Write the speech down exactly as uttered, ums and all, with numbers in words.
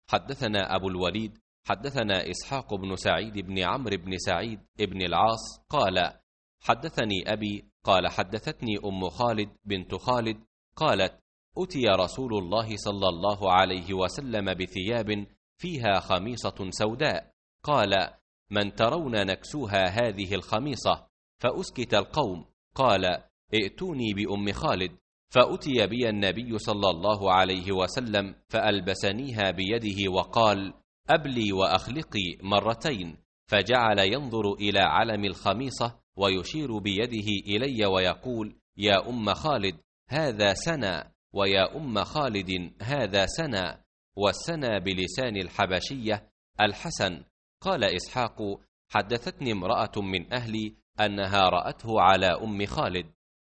حدثنا أبو الوليد حدثنا إسحاق بن سعيد بن عمرو بن سعيد بن العاص قال حدثني أبي قال حدثتني أم خالد بنت خالد قالت أتي رسول الله صلى الله عليه وسلم بثياب فيها خميصة سوداء، قال من ترون نكسوها هذه الخميصة؟ فأسكت القوم، قال ائتوني بأم خالد، فأتي بي النبي صلى الله عليه وسلم فألبسنيها بيده وقال أبلي وأخلقي مرتين، فجعل ينظر إلى علم الخميصة ويشير بيده إلي ويقول يا أم خالد هذا سنا، ويا أم خالد هذا سنا، والسنا بلسان الحبشية الحسن. قال إسحاق حدثتني امرأة من أهلي أنها رأته على أم خالد،